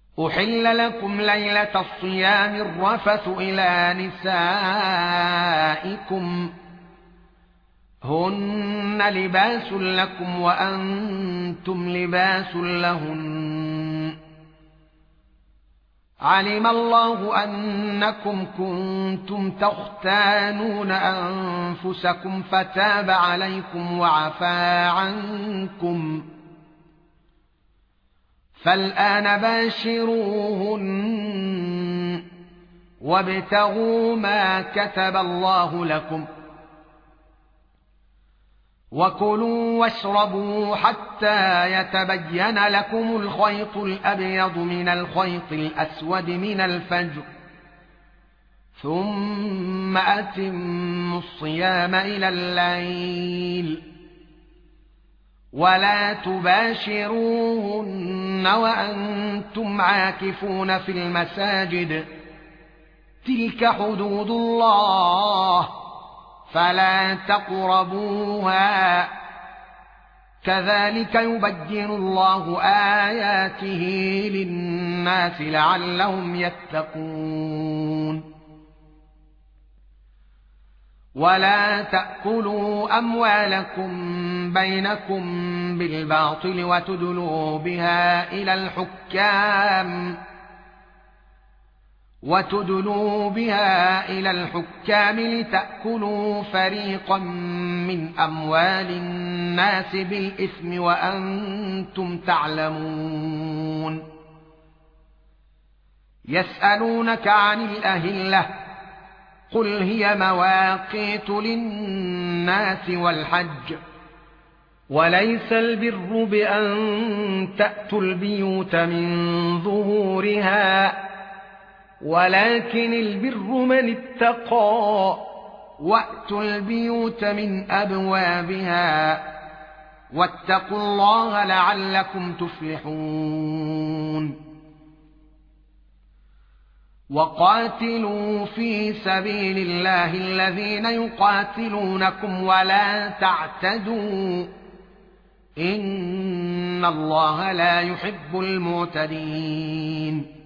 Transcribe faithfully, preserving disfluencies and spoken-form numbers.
أحل لكم ليلة الصيام الرفث إلى نسائكم هن لباس لكم وأنتم لباس لهن علم الله أنكم كنتم تختانون أنفسكم فتاب عليكم وعفى عنكم فالآن باشروهن وابتغوا ما كتب الله لكم وكلوا واشربوا حتى يتبين لكم الخيط الأبيض من الخيط الأسود من الفجر ثم أتموا الصيام إلى الليل ولا تباشروهن وأنتم عاكفون في المساجد تلك حدود الله فلا تقربوها كذلك يبين الله آياته للناس لعلهم يتقون ولا تأكلوا أموالكم بينكم بالباطل وتدلوا بها إلى الحكام وتدلوا بها إلى الحكام لتأكلوا فريقا من أموال الناس بالإثم وأنتم تعلمون يسألونك عن الأهلة قل هي مواقيت للناس والحج وليس البر بأن تأتوا البيوت من ظهورها ولكن البر من اتقى وأتوا البيوت من أبوابها واتقوا الله لعلكم تفلحون وقاتلوا في سبيل الله الذين يقاتلونكم ولا تعتدوا إن الله لا يحب المعتدين